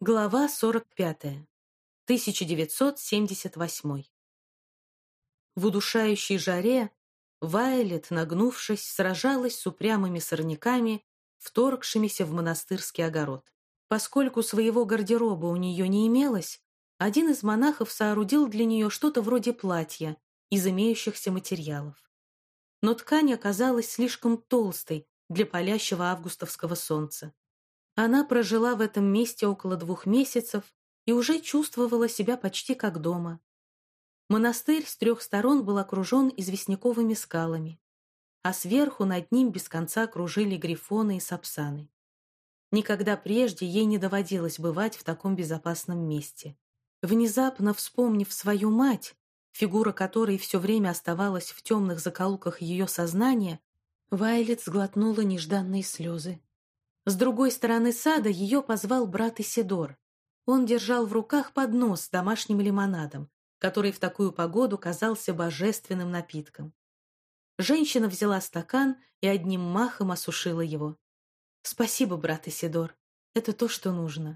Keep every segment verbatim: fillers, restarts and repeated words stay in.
Глава сорок пятая. тысяча девятьсот семьдесят восьмой. В удушающей жаре Вайолет, нагнувшись, сражалась с упрямыми сорняками, вторгшимися в монастырский огород. Поскольку своего гардероба у нее не имелось, один из монахов соорудил для нее что-то вроде платья из имеющихся материалов. Но ткань оказалась слишком толстой для палящего августовского солнца. Она прожила в этом месте около двух месяцев и уже чувствовала себя почти как дома. Монастырь с трех сторон был окружен известняковыми скалами, а сверху над ним без конца кружили грифоны и сапсаны. Никогда прежде ей не доводилось бывать в таком безопасном месте. Внезапно вспомнив свою мать, фигура которой все время оставалась в темных закоулках ее сознания, Вайолет сглотнула нежданные слезы. С другой стороны сада ее позвал брат Исидор. Он держал в руках поднос с домашним лимонадом, который в такую погоду казался божественным напитком. Женщина взяла стакан и одним махом осушила его. «Спасибо, брат Исидор, это то, что нужно».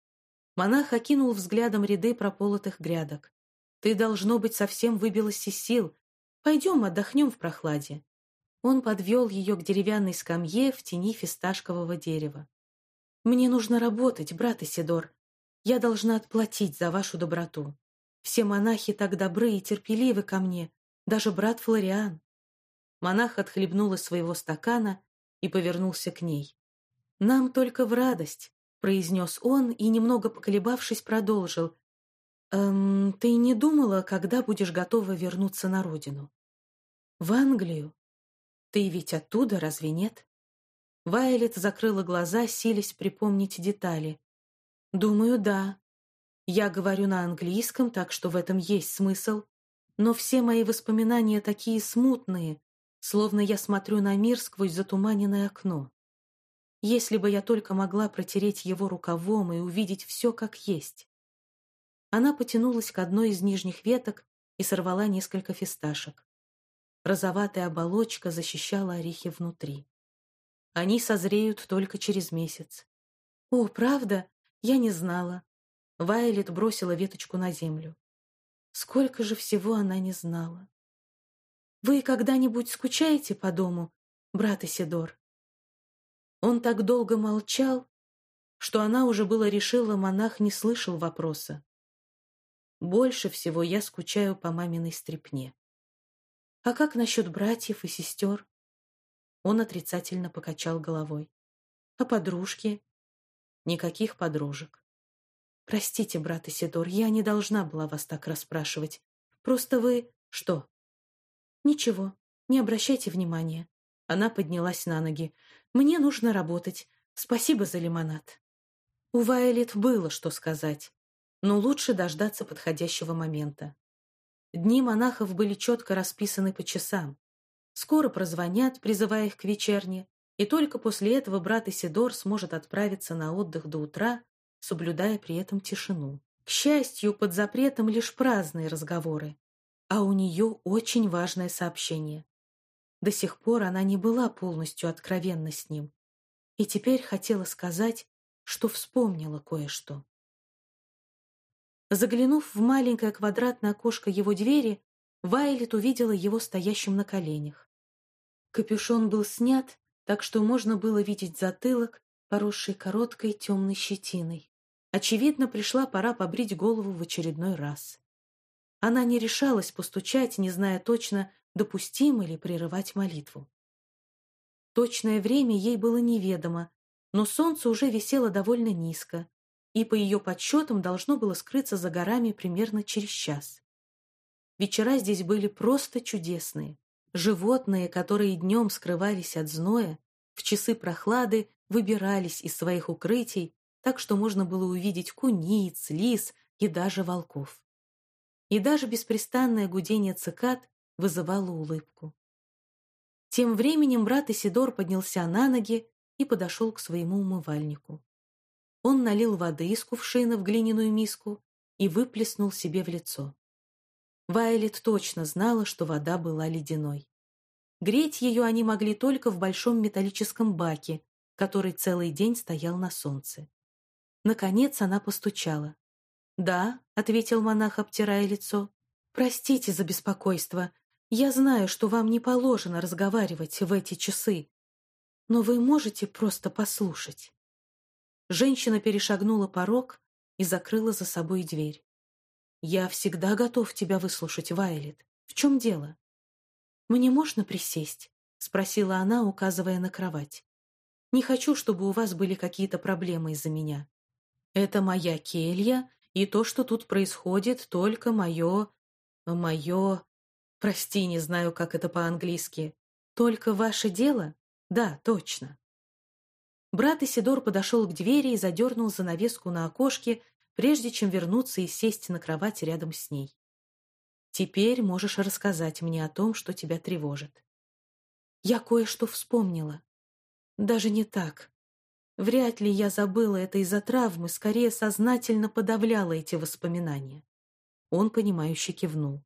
Монах окинул взглядом ряды прополотых грядок. «Ты, должно быть, совсем выбилась из сил. Пойдем отдохнем в прохладе». Он подвел ее к деревянной скамье в тени фисташкового дерева. «Мне нужно работать, брат Исидор. Я должна отплатить за вашу доброту. Все монахи так добры и терпеливы ко мне, даже брат Флориан». Монах отхлебнул из своего стакана и повернулся к ней. «Нам только в радость», — произнес он и, немного поколебавшись, продолжил. «Эм, ты не думала, когда будешь готова вернуться на родину? В Англию? Ты ведь оттуда, разве нет?» Вайолет закрыла глаза, силясь припомнить детали. «Думаю, да. Я говорю на английском, так что в этом есть смысл. Но все мои воспоминания такие смутные, словно я смотрю на мир сквозь затуманенное окно. Если бы я только могла протереть его рукавом и увидеть все как есть». Она потянулась к одной из нижних веток и сорвала несколько фисташек. Розоватая оболочка защищала орехи внутри. Они созреют только через месяц. «О, правда? Я не знала». Вайолет бросила веточку на землю. Сколько же всего она не знала. «Вы когда-нибудь скучаете по дому, брат Исидор?» Он так долго молчал, что она уже было решила, монах не слышал вопроса. «Больше всего я скучаю по маминой стряпне». «А как насчет братьев и сестер?» Он отрицательно покачал головой. «А подружки?» «Никаких подружек». «Простите, брат Исидор, я не должна была вас так расспрашивать. Просто вы...» «Что?» «Ничего, не обращайте внимания». Она поднялась на ноги. «Мне нужно работать. Спасибо за лимонад». У Вайолет было что сказать, но лучше дождаться подходящего момента. Дни монахов были четко расписаны по часам. Скоро прозвонят, призывая их к вечерне, и только после этого брат Исидор сможет отправиться на отдых до утра, соблюдая при этом тишину. К счастью, под запретом лишь праздные разговоры, а у нее очень важное сообщение. До сих пор она не была полностью откровенна с ним, и теперь хотела сказать, что вспомнила кое-что. Заглянув в маленькое квадратное окошко его двери, Вайолет увидела его стоящим на коленях. Капюшон был снят, так что можно было видеть затылок, поросший короткой темной щетиной. Очевидно, пришла пора побрить голову в очередной раз. Она не решалась постучать, не зная точно, допустимо ли прерывать молитву. Точное время ей было неведомо, но солнце уже висело довольно низко, и по ее подсчетам должно было скрыться за горами примерно через час. Вечера здесь были просто чудесные. Животные, которые днем скрывались от зноя, в часы прохлады выбирались из своих укрытий, так что можно было увидеть куниц, лис и даже волков. И даже беспрестанное гудение цикад вызывало улыбку. Тем временем брат Исидор поднялся на ноги и подошел к своему умывальнику. Он налил воды из кувшина в глиняную миску и выплеснул себе в лицо. Вайолет точно знала, что вода была ледяной. Греть ее они могли только в большом металлическом баке, который целый день стоял на солнце. Наконец она постучала. «Да», — ответил монах, обтирая лицо. «Простите за беспокойство. Я знаю, что вам не положено разговаривать в эти часы, но вы можете просто послушать». Женщина перешагнула порог и закрыла за собой дверь. «Я всегда готов тебя выслушать, Вайолет. В чем дело?» «Мне можно присесть?» — спросила она, указывая на кровать. «Не хочу, чтобы у вас были какие-то проблемы из-за меня. Это моя келья, и то, что тут происходит, только мое... мое... Прости, не знаю, как это по-английски. Только ваше дело? Да, точно». Брат Исидор подошел к двери и задернул занавеску на окошке, прежде чем вернуться и сесть на кровать рядом с ней. «Теперь можешь рассказать мне о том, что тебя тревожит». «Я кое-что вспомнила. Даже не так. Вряд ли я забыла это из-за травмы, скорее сознательно подавляла эти воспоминания». Он, понимающе кивнул.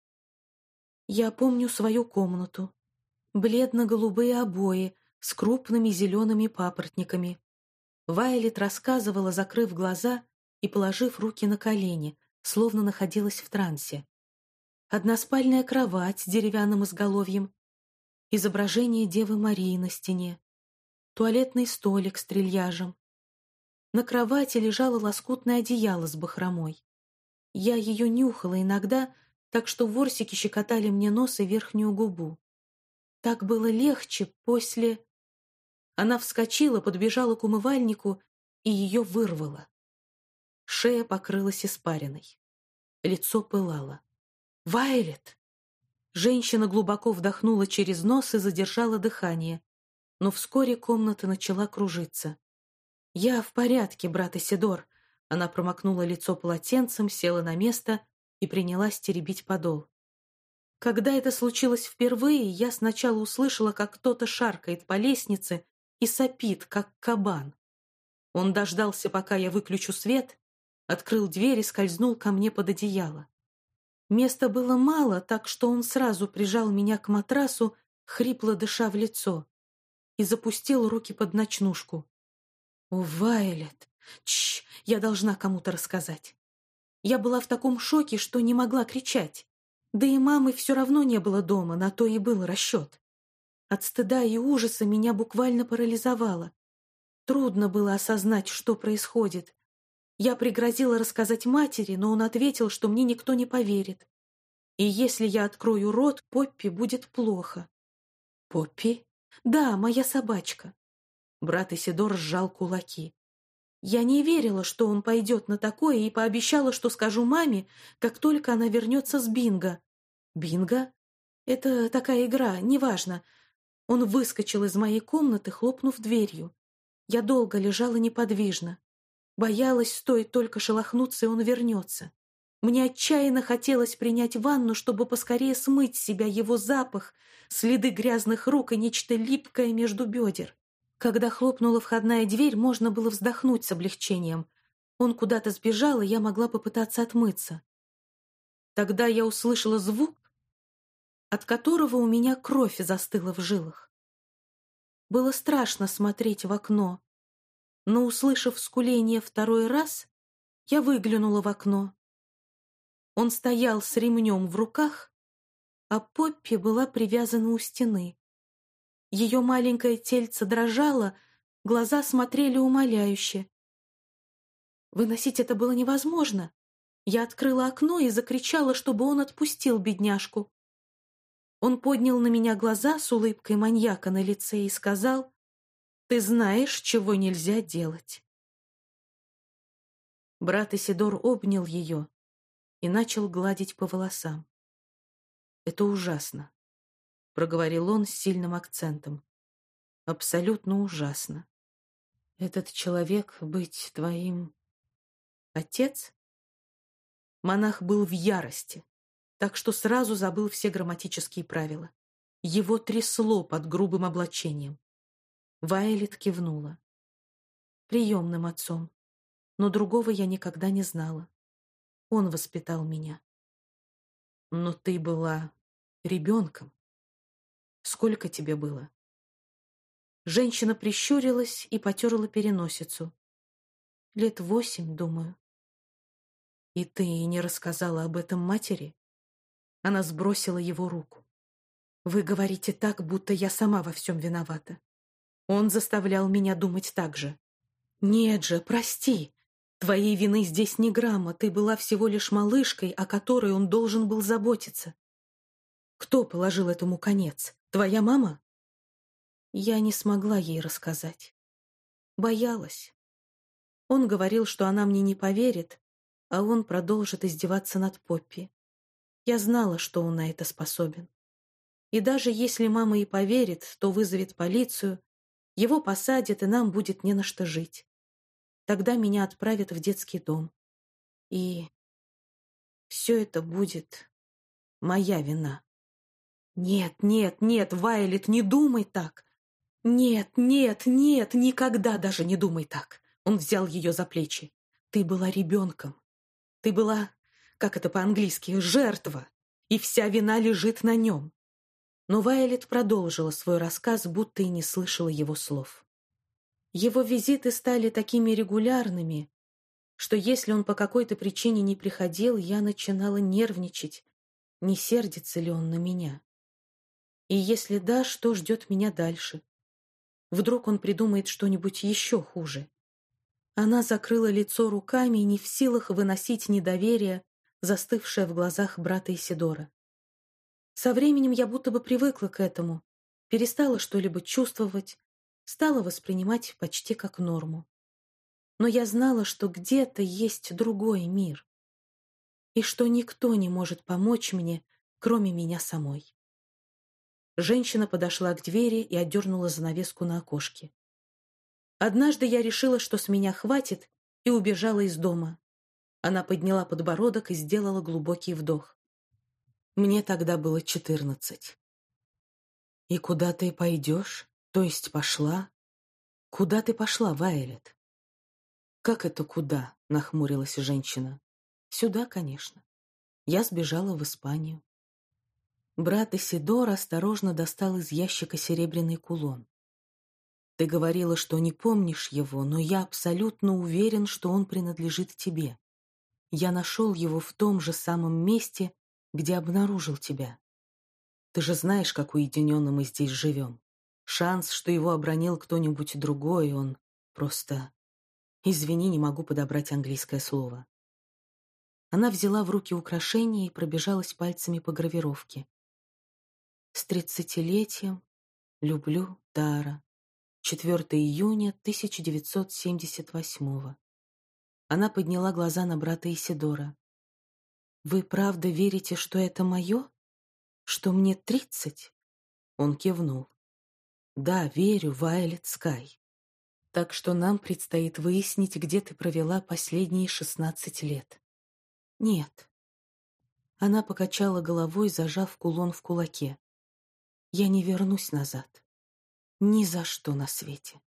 «Я помню свою комнату. Бледно-голубые обои с крупными зелеными папоротниками». Вайолет рассказывала, закрыв глаза и положив руки на колени, словно находилась в трансе. Односпальная кровать с деревянным изголовьем, изображение Девы Марии на стене, туалетный столик с трильяжем. На кровати лежало лоскутное одеяло с бахромой. Я ее нюхала иногда, так что ворсики щекотали мне нос и верхнюю губу. Так было легче после... Она вскочила, подбежала к умывальнику и ее вырвала. Шея покрылась испариной. Лицо пылало. «Вайолет!» Женщина глубоко вдохнула через нос и задержала дыхание, но вскоре комната начала кружиться. «Я в порядке, брат Исидор». Она промокнула лицо полотенцем, села на место и принялась теребить подол. Когда это случилось впервые, я сначала услышала, как кто-то шаркает по лестнице и сопит, как кабан. Он дождался, пока я выключу свет, открыл дверь и скользнул ко мне под одеяло. Места было мало, так что он сразу прижал меня к матрасу, хрипло дыша в лицо, и запустил руки под ночнушку. «О, Вайолет! Чш! Я должна кому-то рассказать». Я была в таком шоке, что не могла кричать. Да и мамы все равно не было дома, на то и был расчет. От стыда и ужаса меня буквально парализовало. Трудно было осознать, что происходит. Я пригрозила рассказать матери, но он ответил, что мне никто не поверит. И если я открою рот, Поппи будет плохо. «Поппи?» «Да, моя собачка». Брат Исидор сжал кулаки. Я не верила, что он пойдет на такое, и пообещала, что скажу маме, как только она вернется с бинго. «Бинго? Это такая игра, неважно». Он выскочил из моей комнаты, хлопнув дверью. Я долго лежала неподвижно. Боялась, стоит только шелохнуться, и он вернется. Мне отчаянно хотелось принять ванну, чтобы поскорее смыть с себя его запах, следы грязных рук и нечто липкое между бедер. Когда хлопнула входная дверь, можно было вздохнуть с облегчением. Он куда-то сбежал, и я могла попытаться отмыться. Тогда я услышала звук, от которого у меня кровь застыла в жилах. Было страшно смотреть в окно, но, услышав скуление второй раз, я выглянула в окно. Он стоял с ремнем в руках, а Поппи была привязана у стены. Ее маленькое тельце дрожало, глаза смотрели умоляюще. Выносить это было невозможно. Я открыла окно и закричала, чтобы он отпустил бедняжку. Он поднял на меня глаза с улыбкой маньяка на лице и сказал: «Ты знаешь, чего нельзя делать». Брат Исидор обнял ее и начал гладить по волосам. «Это ужасно», — проговорил он с сильным акцентом. «Абсолютно ужасно. Этот человек быть твоим... отец?» Монах был в ярости, так что сразу забыл все грамматические правила. Его трясло под грубым облачением. Вайолет кивнула. «Приемным отцом, но другого я никогда не знала. Он воспитал меня». «Но ты была ребенком. Сколько тебе было?» Женщина прищурилась и потерла переносицу. Лет восемь, думаю. И ты не рассказала об этом матери? Она сбросила его руку. Вы говорите так, будто я сама во всем виновата. Он заставлял меня думать так же. Нет же, прости. Твоей вины здесь ни грамма. Ты была всего лишь малышкой, о которой он должен был заботиться. Кто положил этому конец? Твоя мама? Я не смогла ей рассказать. Боялась. Он говорил, что она мне не поверит, а он продолжит издеваться над Поппи. Я знала, что он на это способен. И даже если мама и поверит, то вызовет полицию, его посадят, и нам будет не на что жить. Тогда меня отправят в детский дом. И все это будет моя вина. Нет, нет, нет, Вайолет, не думай так. Нет, нет, нет, никогда даже не думай так. Он взял ее за плечи. Ты была ребенком. Ты была, как это по-английски, жертва. И вся вина лежит на нем. Но Вайолет продолжила свой рассказ, будто и не слышала его слов. Его визиты стали такими регулярными, что если он по какой-то причине не приходил, я начинала нервничать, не сердится ли он на меня. И если да, что ждет меня дальше? Вдруг он придумает что-нибудь еще хуже. Она закрыла лицо руками, не в силах выносить недоверие, застывшее в глазах брата Исидора. Со временем я будто бы привыкла к этому, перестала что-либо чувствовать, стала воспринимать почти как норму. Но я знала, что где-то есть другой мир, и что никто не может помочь мне, кроме меня самой. Женщина подошла к двери и отдернула занавеску на окошке. Однажды я решила, что с меня хватит, и убежала из дома. Она подняла подбородок и сделала глубокий вдох. Мне тогда было четырнадцать. «И куда ты пойдешь? То есть пошла? Куда ты пошла, Вайолет?» «Как это куда?» — нахмурилась женщина. «Сюда, конечно. Я сбежала в Испанию». Брат Исидор осторожно достал из ящика серебряный кулон. «Ты говорила, что не помнишь его, но я абсолютно уверен, что он принадлежит тебе. Я нашел его в том же самом месте, где обнаружил тебя. Ты же знаешь, как уединенно мы здесь живем. Шанс, что его обронил кто-нибудь другой, он просто... Извини, не могу подобрать английское слово». Она взяла в руки украшение и пробежалась пальцами по гравировке. «С тридцатилетием. Люблю, Тара. четвёртого июня тысяча девятьсот семьдесят восьмого. Она подняла глаза на брата Исидора. «Вы правда верите, что это мое? Что мне тридцать?» Он кивнул. «Да, верю, Вайолет Скай. Так что нам предстоит выяснить, где ты провела последние шестнадцать лет». «Нет». Она покачала головой, зажав кулон в кулаке. «Я не вернусь назад. Ни за что на свете».